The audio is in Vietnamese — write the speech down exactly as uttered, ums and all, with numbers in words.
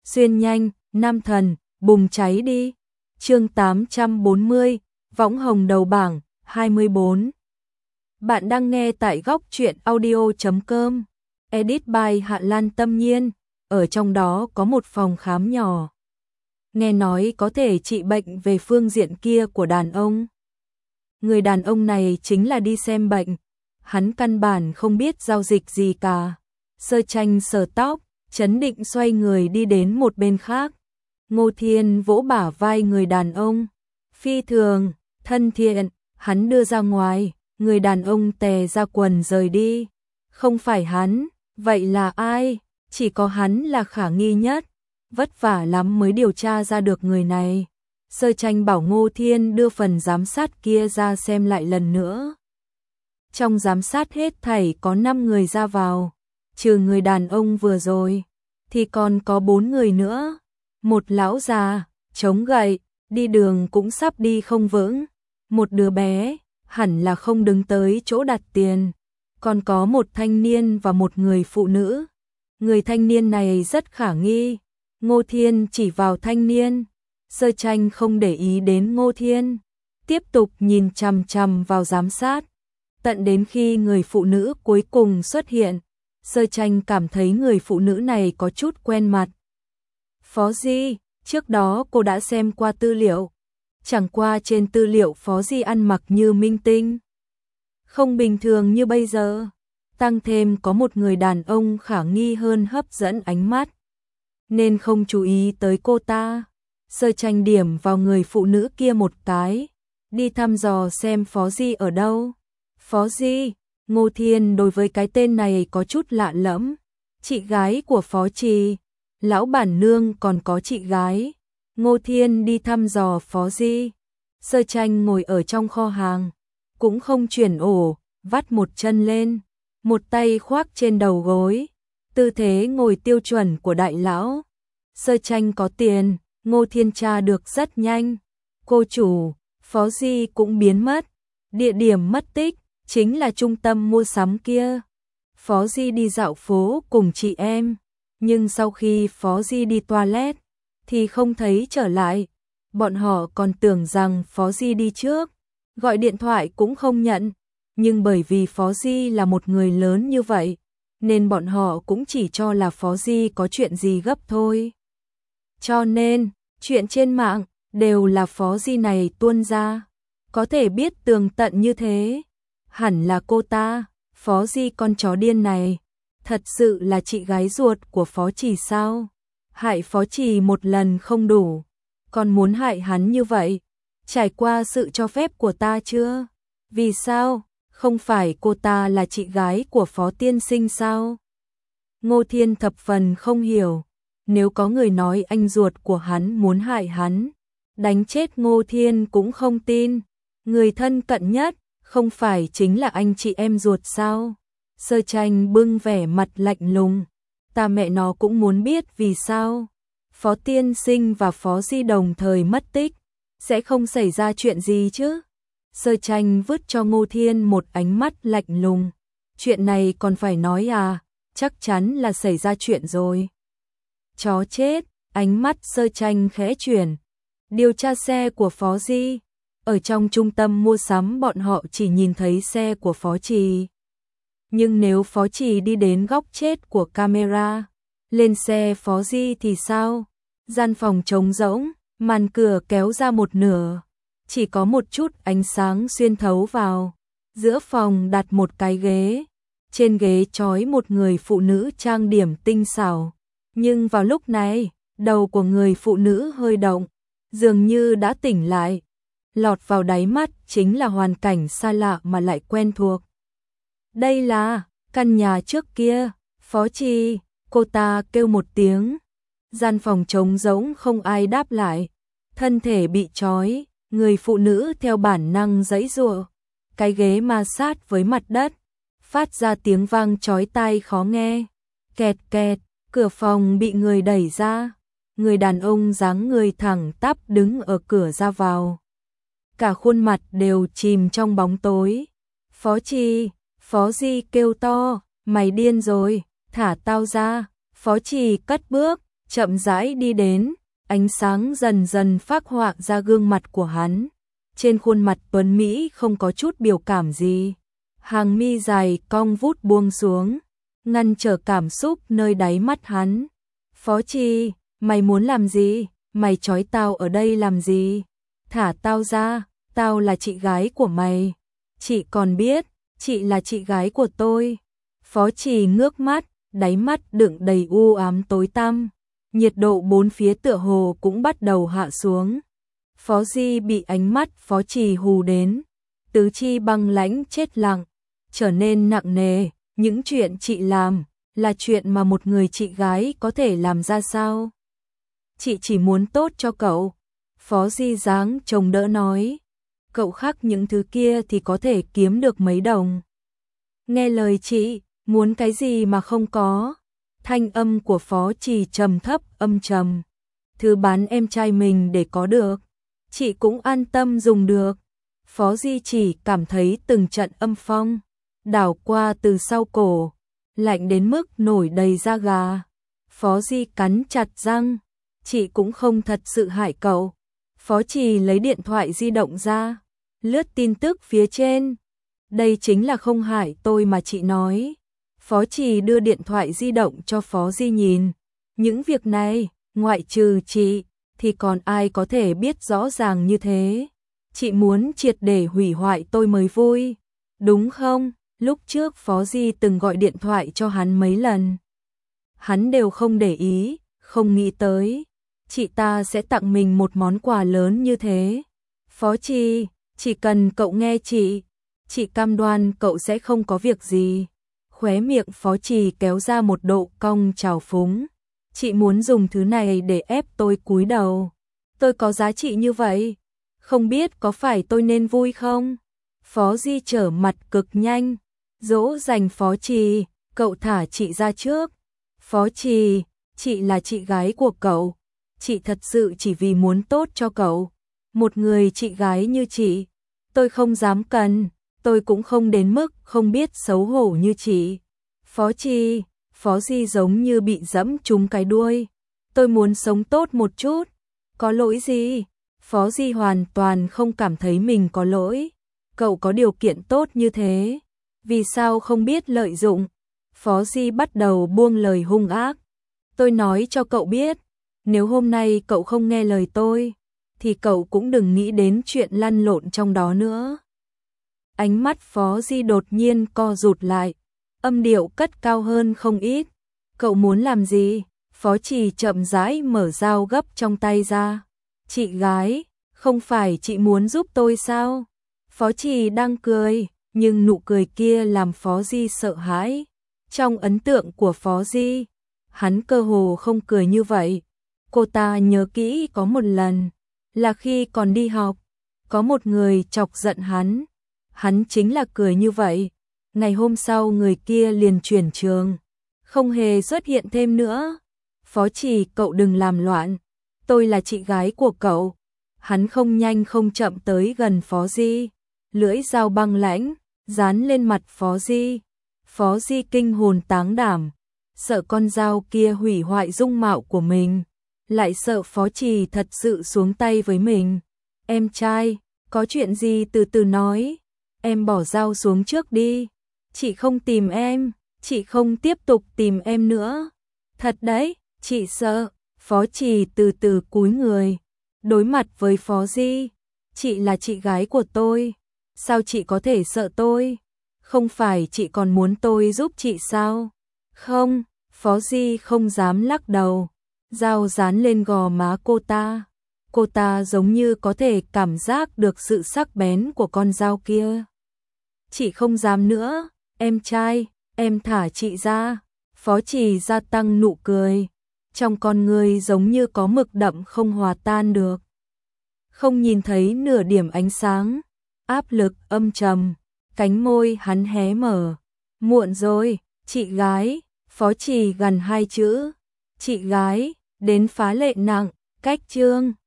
xuyên nhanh, nam thần, bùng cháy đi. Chương tám trăm bốn mươi, võng hồng đầu bảng, hai mươi bốn. Bạn đang nghe tại góc truyện audio chấm com. Edit by Hạ Lan Tâm Nhiên. Ở trong đó có một phòng khám nhỏ. Nghe nói có thể trị bệnh về phương diện kia của đàn ông. Người đàn ông này chính là đi xem bệnh. Hắn căn bản không biết giao dịch gì cả. Sơ Tranh sờ tóc, trấn định xoay người đi đến một bên khác. Ngô Thiên vỗ bả vai người đàn ông. Phi thường, thân thiện, hắn đưa ra ngoài, người đàn ông tè ra quần rời đi. Không phải hắn, vậy là ai? Chỉ có hắn là khả nghi nhất. Vất vả lắm mới điều tra ra được người này. Sơ Tranh bảo Ngô Thiên đưa phần giám sát kia ra xem lại lần nữa. Trong giám sát hết thảy có năm người ra vào. Trừ người đàn ông vừa rồi, thì còn có bốn người nữa. Một lão già, chống gậy, đi đường cũng sắp đi không vững. Một đứa bé, hẳn là không đứng tới chỗ đặt tiền. Còn có một thanh niên và một người phụ nữ. Người thanh niên này rất khả nghi. Ngô Thiên chỉ vào thanh niên. Sơ Tranh không để ý đến Ngô Thiên. Tiếp tục nhìn chằm chằm vào giám sát. Tận đến khi người phụ nữ cuối cùng xuất hiện. Sơ Tranh cảm thấy người phụ nữ này có chút quen mặt. Phó Di, trước đó cô đã xem qua tư liệu. Chẳng qua trên tư liệu Phó Di ăn mặc như minh tinh. Không bình thường như bây giờ. Tăng thêm có một người đàn ông khả nghi hơn hấp dẫn ánh mắt. Nên không chú ý tới cô ta. Sơ Tranh điểm vào người phụ nữ kia một cái. Đi thăm dò xem Phó Di ở đâu. Phó Di, Ngô Thiên đối với cái tên này có chút lạ lẫm. Chị gái của Phó Trì. Lão bản nương còn có chị gái. Ngô Thiên đi thăm dò Phó Di. Sơ Tranh ngồi ở trong kho hàng. Cũng không chuyển ổ, vắt một chân lên. Một tay khoác trên đầu gối. Tư thế ngồi tiêu chuẩn của đại lão. Sơ Tranh có tiền, Ngô Thiên tra được rất nhanh. Cô chủ, Phó Di cũng biến mất. Địa điểm mất tích chính là trung tâm mua sắm kia. Phó Di đi dạo phố cùng chị em. Nhưng sau khi Phó Di đi toilet thì không thấy trở lại. Bọn họ còn tưởng rằng Phó Di đi trước. Gọi điện thoại cũng không nhận. Nhưng bởi vì Phó Di là một người lớn như vậy, nên bọn họ cũng chỉ cho là Phó Di có chuyện gì gấp thôi. Cho nên, chuyện trên mạng đều là Phó Di này tuôn ra. Có thể biết tường tận như thế. Hẳn là cô ta, Phó Di con chó điên này. Thật sự là chị gái ruột của Phó Trì sao? Hại Phó Trì một lần không đủ. Còn muốn hại hắn như vậy? Trải qua sự cho phép của ta chưa? Vì sao? Không phải cô ta là chị gái của Phó Tiên Sinh sao? Ngô Thiên thập phần không hiểu. Nếu có người nói anh ruột của hắn muốn hại hắn, đánh chết Ngô Thiên cũng không tin. Người thân cận nhất, không phải chính là anh chị em ruột sao? Sơ Tranh bưng vẻ mặt lạnh lùng. Ta mẹ nó cũng muốn biết vì sao. Phó Tiên Sinh và Phó Di đồng thời mất tích. Sẽ không xảy ra chuyện gì chứ? Sơ Tranh vứt cho Ngô Thiên một ánh mắt lạnh lùng. Chuyện này còn phải nói à? Chắc chắn là xảy ra chuyện rồi. Chó chết, ánh mắt Sơ Tranh khẽ chuyển. Điều tra xe của Phó Di. Ở trong trung tâm mua sắm bọn họ chỉ nhìn thấy xe của Phó Trì. Nhưng nếu Phó Trì đi đến góc chết của camera, lên xe Phó Di thì sao? Gian phòng trống rỗng, màn cửa kéo ra một nửa. Chỉ có một chút ánh sáng xuyên thấu vào. Giữa phòng đặt một cái ghế. Trên ghế trói một người phụ nữ trang điểm tinh xảo. Nhưng vào lúc này, đầu của người phụ nữ hơi động. Dường như đã tỉnh lại. Lọt vào đáy mắt chính là hoàn cảnh xa lạ mà lại quen thuộc. Đây là căn nhà trước kia. Phó Trì, cô ta kêu một tiếng. Gian phòng trống rỗng không ai đáp lại. Thân thể bị trói. Người phụ nữ theo bản năng giãy giụa. Cái ghế ma sát với mặt đất. Phát ra tiếng vang chói tai khó nghe. Kẹt kẹt, cửa phòng bị người đẩy ra. Người đàn ông dáng người thẳng tắp đứng ở cửa ra vào. Cả khuôn mặt đều chìm trong bóng tối. Phó Trì, Phó Di kêu to, mày điên rồi, thả tao ra. Phó Trì cất bước, chậm rãi đi đến, ánh sáng dần dần phác họa ra gương mặt của hắn. Trên khuôn mặt tuấn Mỹ không có chút biểu cảm gì. Hàng mi dài cong vút buông xuống, ngăn trở cảm xúc nơi đáy mắt hắn. Phó Trì, mày muốn làm gì? Mày trói tao ở đây làm gì? Thả tao ra, tao là chị gái của mày. Chị còn biết, chị là chị gái của tôi. Phó Trì ngước mắt, đáy mắt đựng đầy u ám tối tăm. Nhiệt độ bốn phía tựa hồ cũng bắt đầu hạ xuống. Phó Di bị ánh mắt Phó Trì hù đến, tứ chi băng lãnh chết lặng, trở nên nặng nề. Những chuyện chị làm là chuyện mà một người chị gái có thể làm ra sao? Chị chỉ muốn tốt cho cậu. Phó Di dáng chồng đỡ nói. Cậu khác những thứ kia thì có thể kiếm được mấy đồng. Nghe lời chị, muốn cái gì mà không có. Thanh âm của Phó Trì trầm thấp âm trầm. Thứ bán em trai mình để có được, chị cũng an tâm dùng được. Phó Di chỉ cảm thấy từng trận âm phong đảo qua từ sau cổ, lạnh đến mức nổi đầy da gà. Phó Di cắn chặt răng, chị cũng không thật sự hại cậu. Phó Trì lấy điện thoại di động ra, lướt tin tức phía trên. Đây chính là không hại tôi mà chị nói. Phó Trì đưa điện thoại di động cho Phó Di nhìn. Những việc này, ngoại trừ chị, thì còn ai có thể biết rõ ràng như thế. Chị muốn triệt để hủy hoại tôi mới vui, đúng không? Lúc trước Phó Di từng gọi điện thoại cho hắn mấy lần. Hắn đều không để ý, không nghĩ tới chị ta sẽ tặng mình một món quà lớn như thế. Phó Trì, chỉ cần cậu nghe chị, chị cam đoan cậu sẽ không có việc gì. Khóe miệng Phó Trì kéo ra một độ cong trào phúng. Chị muốn dùng thứ này để ép tôi cúi đầu. Tôi có giá trị như vậy, không biết có phải tôi nên vui không? Phó Di trở mặt cực nhanh, dỗ dành Phó Trì, cậu thả chị ra trước. Phó Trì, chị là chị gái của cậu, chị thật sự chỉ vì muốn tốt cho cậu. Một người chị gái như chị, tôi không dám cần, tôi cũng không đến mức không biết xấu hổ như chị. Phó Trì, Phó Di giống như bị dẫm trúng cái đuôi. Tôi muốn sống tốt một chút, có lỗi gì? Phó Di hoàn toàn không cảm thấy mình có lỗi. Cậu có điều kiện tốt như thế, vì sao không biết lợi dụng? Phó Di bắt đầu buông lời hung ác. Tôi nói cho cậu biết, nếu hôm nay cậu không nghe lời tôi, thì cậu cũng đừng nghĩ đến chuyện lăn lộn trong đó nữa. Ánh mắt Phó Di đột nhiên co rụt lại, âm điệu cất cao hơn không ít. Cậu muốn làm gì? Phó Trì chậm rãi mở dao gấp trong tay ra. Chị gái, không phải chị muốn giúp tôi sao? Phó Trì đang cười, nhưng nụ cười kia làm Phó Di sợ hãi. Trong ấn tượng của Phó Di, hắn cơ hồ không cười như vậy. Cô ta nhớ kỹ có một lần, là khi còn đi học, có một người chọc giận hắn. Hắn chính là cười như vậy. Ngày hôm sau người kia liền chuyển trường, không hề xuất hiện thêm nữa. Phó Trì, cậu đừng làm loạn, tôi là chị gái của cậu. Hắn không nhanh không chậm tới gần Phó Di, lưỡi dao băng lãnh dán lên mặt Phó Di. Phó Di kinh hồn táng đảm, sợ con dao kia hủy hoại dung mạo của mình, lại sợ Phó Trì thật sự xuống tay với mình. Em trai, có chuyện gì từ từ nói, em bỏ dao xuống trước đi. Chị không tìm em, chị không tiếp tục tìm em nữa. Thật đấy, chị sợ. Phó Trì từ từ cúi người, đối mặt với Phó Di. Chị là chị gái của tôi, sao chị có thể sợ tôi? Không phải chị còn muốn tôi giúp chị sao? Không, Phó Di không dám lắc đầu. Dao dán lên gò má cô ta. Cô ta giống như có thể cảm giác được sự sắc bén của con dao kia. Chị không dám nữa, em trai, em thả chị ra. Phó Trì gia tăng nụ cười, trong con người giống như có mực đậm không hòa tan được. Không nhìn thấy nửa điểm ánh sáng, áp lực âm trầm, cánh môi hắn hé mở. Muộn rồi, chị gái. Phó Trì gần hai chữ, chị gái, đến phá lệ nặng, cách chương.